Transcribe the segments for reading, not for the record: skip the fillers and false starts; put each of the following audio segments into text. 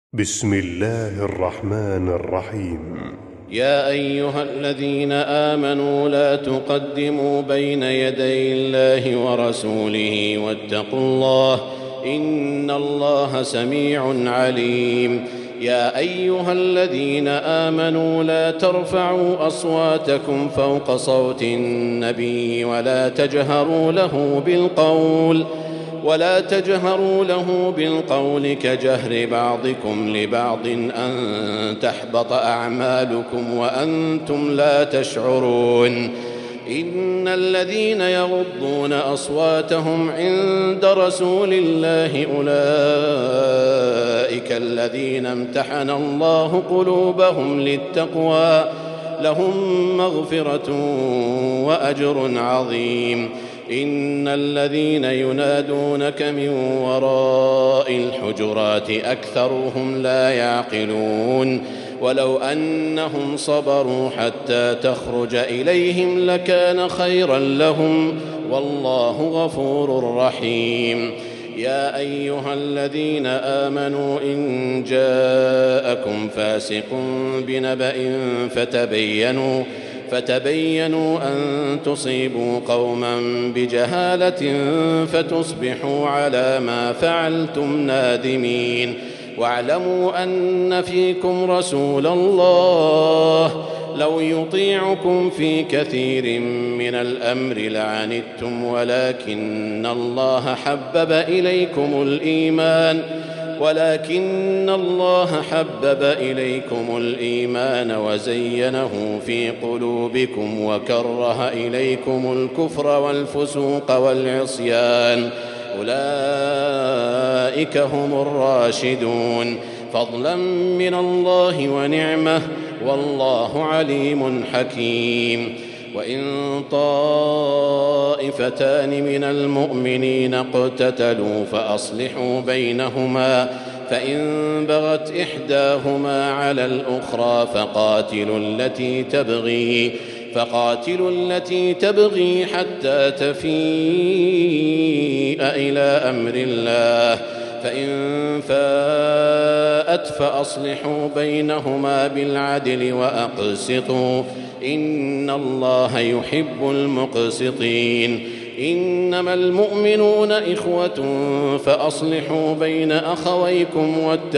بسم الله الرحمن الرحيم. يا أيها الذين آمنوا لا تقدموا بين يدي الله ورسوله واتقوا الله إن الله سميع عليم. يا أيها الذين آمنوا لا ترفعوا أصواتكم فوق صوت النبي ولا تجهروا له بالقول كجهر بعضكم لبعض أن تحبط أعمالكم وأنتم لا تشعرون. إن الذين يغضون أصواتهم عند رسول الله أولئك الذين امتحن الله قلوبهم للتقوى لهم مغفرة وأجر عظيم. إن الذين ينادونك من وراء الحجرات أكثرهم لا يعقلون. ولو أنهم صبروا حتى تخرج إليهم لكان خيرا لهم والله غفور رحيم. يا أيها الذين آمنوا إن جاءكم فاسق بنبأ فتبينوا أن تصيبوا قوما بجهالة فتصبحوا على ما فعلتم نادمين. واعلموا أن فيكم رسول الله لو يطيعكم في كثير من الأمر لعنتم ولكن الله حبب إليكم الإيمان وزينه في قلوبكم وكره إليكم الكفر والفسوق والعصيان أولئك هم الراشدون فضلا من الله ونعمة والله عليم حكيم. وإن طائفتان من المؤمنين اقتتلوا فأصلحوا بينهما فإن بغت إحداهما على الأخرى فقاتلوا التي تبغي حتى تفيء إلى أمر الله فإن فاءت فأصلحوا بينهما بالعدل وأقسطوا إن الله يحب المقسطين. إنما المؤمنون إخوة فأصلحوا بين أخويكم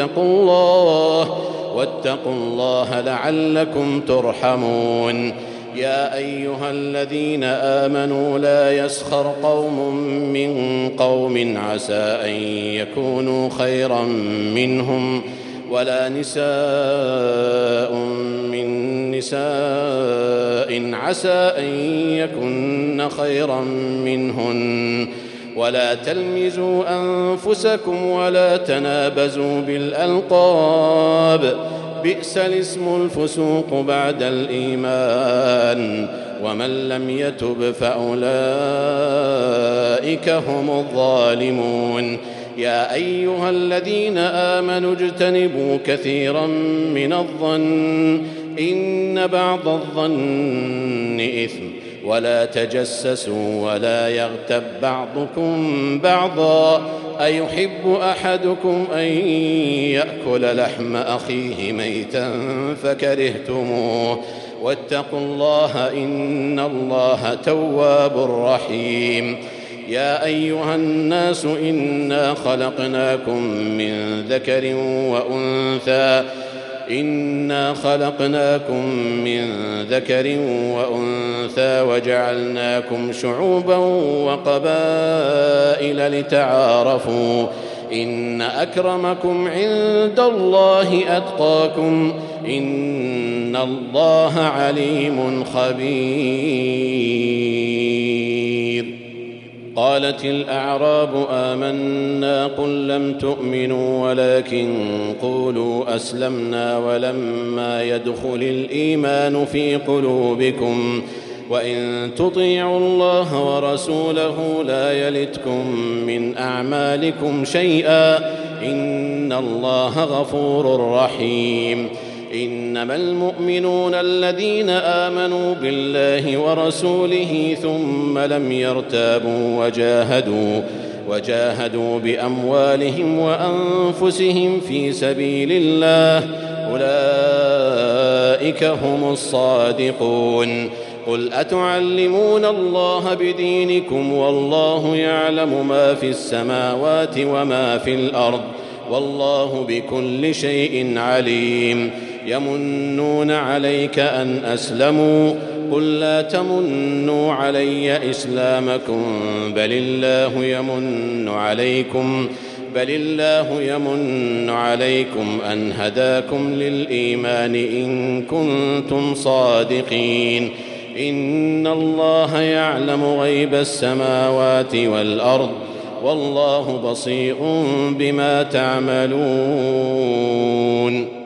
واتقوا الله لعلكم ترحمون. يا أيها الذين آمنوا لا يسخر قوم من قوم عسى أن يكونوا خيرا منهم ولا نساء من نساء عسى أن يكن خيرا منهن ولا تلمزوا أنفسكم ولا تنابزوا بالألقاب بئس الاسم الفسوق بعد الإيمان ومن لم يتب فأولئك هم الظالمون. يا أيها الذين آمنوا اجتنبوا كثيرا من الظن إن بعض الظن إثم ولا تجسسوا ولا يغتب بعضكم بعضا أيحب أحدكم أن يأكل لحم أخيه ميتا فكرهتموه واتقوا الله إن الله تواب رحيم. يا أيها الناس إنا خلقناكم من ذكر وأنثى وجعلناكم شعوبا وقبائل لتعارفوا إن أكرمكم عند الله أتقاكم إن الله عليم خبير. قالت الأعراب آمنا قل لم تؤمنوا ولكن قولوا أسلمنا ولما يدخل الإيمان في قلوبكم وإن تطيعوا الله ورسوله لا يلتكم من أعمالكم شيئا إن الله غفور رحيم. إنما المؤمنون الذين آمنوا بالله ورسوله ثم لم يرتابوا وجاهدوا بأموالهم وأنفسهم في سبيل الله أولئك هم الصادقون. قل أتعلمون الله بدينكم والله يعلم ما في السماوات وما في الأرض والله بكل شيء عليم. يمنون عليك أن أسلموا قل لا تمنوا علي إسلامكم بل الله يمن عليكم أن هداكم للإيمان إن كنتم صادقين. إن الله يعلم غيب السماوات والأرض والله بصير بما تعملون.